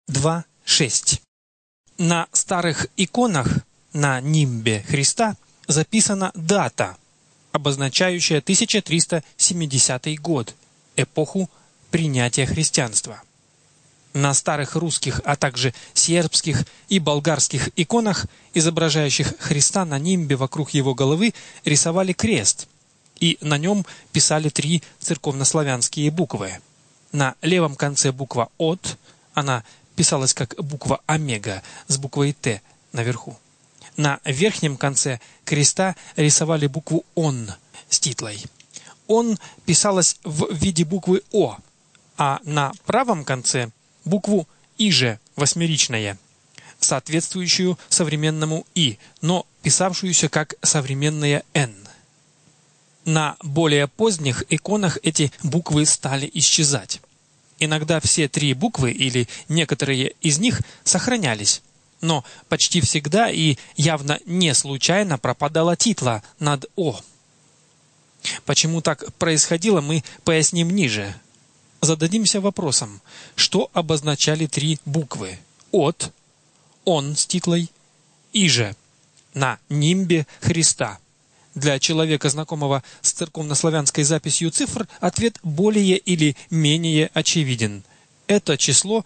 2.6. На старых иконах на нимбе Христа записана дата, обозначающая 1370 год, эпоху принятия христианства. На старых русских, а также сербских и болгарских иконах, изображающих Христа, на нимбе вокруг его головы рисовали крест, и на нем писали 3 церковнославянские буквы. На левом конце буква «От», она писалась как буква «Омега» с буквой «Т» наверху. На верхнем конце креста рисовали букву «Он» с титлой. «Он» писалась в виде буквы «О», а на правом конце букву «Иже» восьмеричная, соответствующую современному «И», но писавшуюся как современная «Н». На более поздних иконах эти буквы стали исчезать. Иногда все 3 буквы или некоторые из них сохранялись, но почти всегда и явно не случайно пропадала титла над «О». Почему так происходило, мы поясним ниже. Зададимся вопросом, что обозначали 3 буквы «От», «Он» с титлой, «Иже» на нимбе Христа. Для человека, знакомого с церковнославянской записью цифр, ответ более или менее очевиден. Это число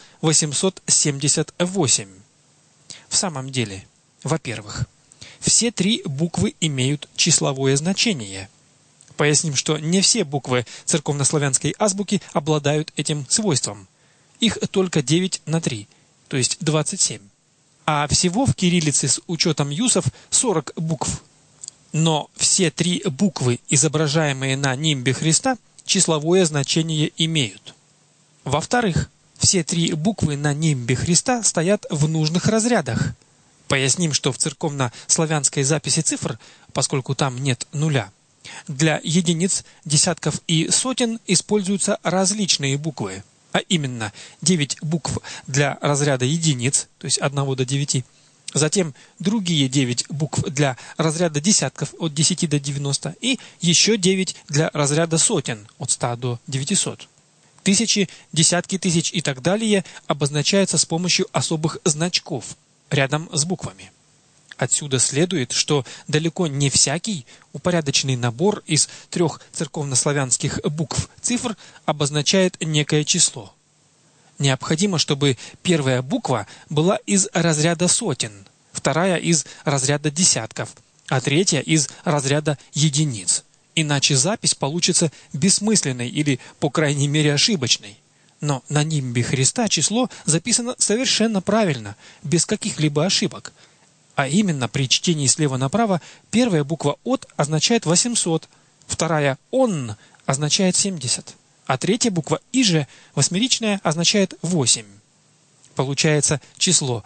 878. В самом деле, во-первых, все 3 буквы имеют числовое значение. Поясним, что не все буквы церковнославянской азбуки обладают этим свойством. Их только 9 на 3, то есть 27. А всего в кириллице с учетом юсов 40 букв. Но все 3 буквы, изображаемые на нимбе Христа, числовое значение имеют. Во-вторых, все 3 буквы на нимбе Христа стоят в нужных разрядах. Поясним, что в церковно-славянской записи цифр, поскольку там нет нуля, для единиц, десятков и сотен используются различные буквы, а именно 9 букв для разряда единиц, то есть 1 до 9, затем другие 9 букв для разряда десятков от 10 до 90 и еще 9 для разряда сотен от 100 до 900. Тысячи, десятки тысяч и так далее обозначаются с помощью особых значков рядом с буквами. Отсюда следует, что далеко не всякий упорядоченный набор из 3 церковнославянских букв цифр обозначает некое число. Необходимо, чтобы первая буква была из разряда сотен, вторая из разряда десятков, а третья из разряда единиц. Иначе запись получится бессмысленной или, по крайней мере, ошибочной. Но на нимбе Христа число записано совершенно правильно, без каких-либо ошибок. А именно, при чтении слева направо первая буква «От» означает 800, вторая «Он» означает 70. А третья буква «Иже» восьмеричная означает 8. Получается число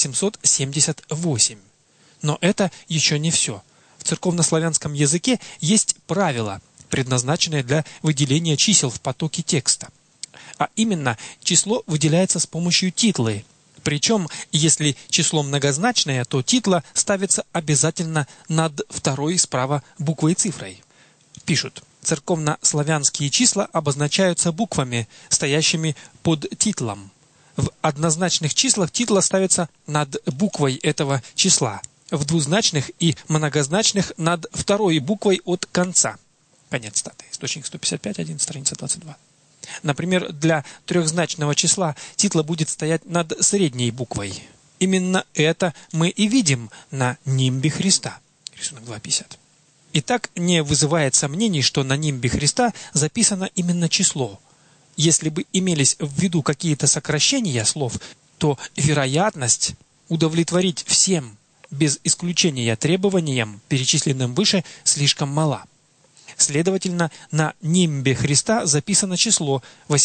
878. Но это еще не все. В церковнославянском языке есть правило, предназначенное для выделения чисел в потоке текста. А именно, число выделяется с помощью титлы. Причем, если число многозначное, то титла ставится обязательно над второй справа буквой и цифрой. Пишут: церковнославянские числа обозначаются буквами, стоящими под титлом. В однозначных числах титла ставится над буквой этого числа, в двузначных и многозначных над второй буквой от конца. Конец статы. Источник 155.1, страница 22. Например, для трехзначного числа титла будет стоять над средней буквой. Именно это мы и видим на нимбе Христа. Рисунок 2.50. Итак, не вызывает сомнений, что на нимбе Христа записано именно число. Если бы имелись в виду какие-то сокращения слов, то вероятность удовлетворить всем, без исключения требованиям, перечисленным выше, слишком мала. Следовательно, на нимбе Христа записано число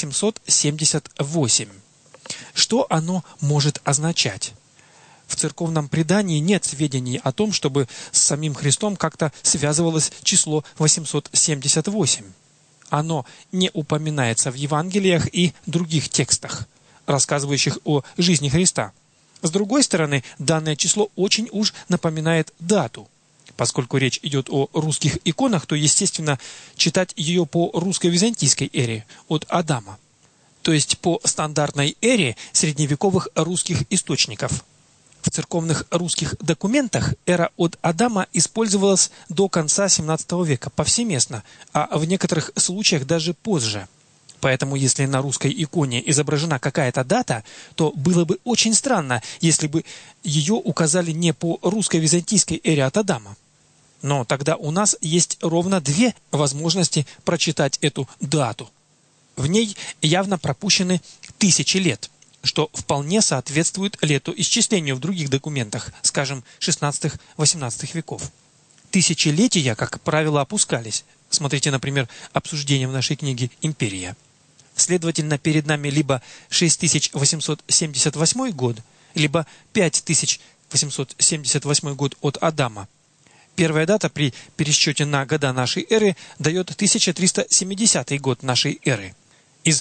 878. Что оно может означать? В церковном предании нет сведений о том, чтобы с самим Христом как-то связывалось число 878. Оно не упоминается в Евангелиях и других текстах, рассказывающих о жизни Христа. С другой стороны, данное число очень уж напоминает дату. Поскольку речь идет о русских иконах, то, естественно, читать ее по русско-византийской эре, от Адама. то есть по стандартной эре средневековых русских источников. В церковных русских документах эра от Адама использовалась до конца XVII века повсеместно, а в некоторых случаях даже позже. Поэтому, если на русской иконе изображена какая-то дата, то было бы очень странно, если бы ее указали не по русско-византийской эре от Адама. Но тогда у нас есть ровно две возможности прочитать эту дату. В ней явно пропущены 1000 лет, что вполне соответствует летоисчислению в других документах, скажем, XVI-XVIII веков. Тысячелетия, как правило, опускались. Смотрите, например, обсуждение в нашей книге «Империя». Следовательно, перед нами либо 6878 год, либо 5878 год от Адама. Первая дата при пересчете на года нашей эры дает 1370 год нашей эры. Из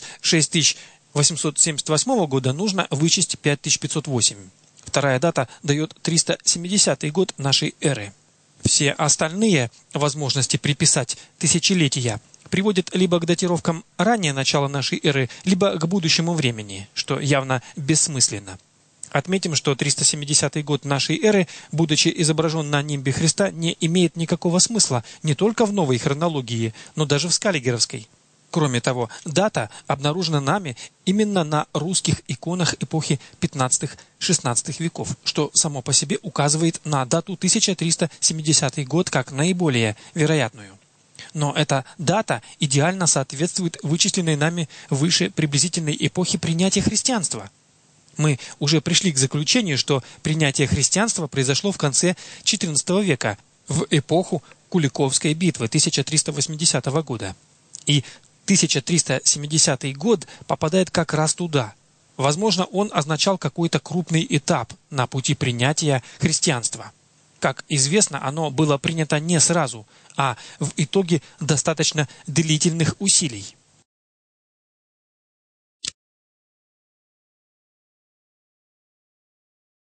6878 года нужно вычесть 5508. Вторая дата дает 370 год нашей эры. Все остальные возможности приписать тысячелетия приводят либо к датировкам ранее начала нашей эры, либо к будущему времени, что явно бессмысленно. Отметим, что 370 год нашей эры, будучи изображен на нимбе Христа, не имеет никакого смысла не только в новой хронологии, но даже в скаллигеровской. Кроме того, дата обнаружена нами именно на русских иконах эпохи 15-16 веков, что само по себе указывает на дату 1370 год как наиболее вероятную. Но эта дата идеально соответствует вычисленной нами выше приблизительной эпохе принятия христианства. Мы уже пришли к заключению, что принятие христианства произошло в конце XIV века, в эпоху Куликовской битвы 1380 года. И 1370 год попадает как раз туда. Возможно, он означал какой-то крупный этап на пути принятия христианства. Как известно, оно было принято не сразу, а в итоге достаточно длительных усилий.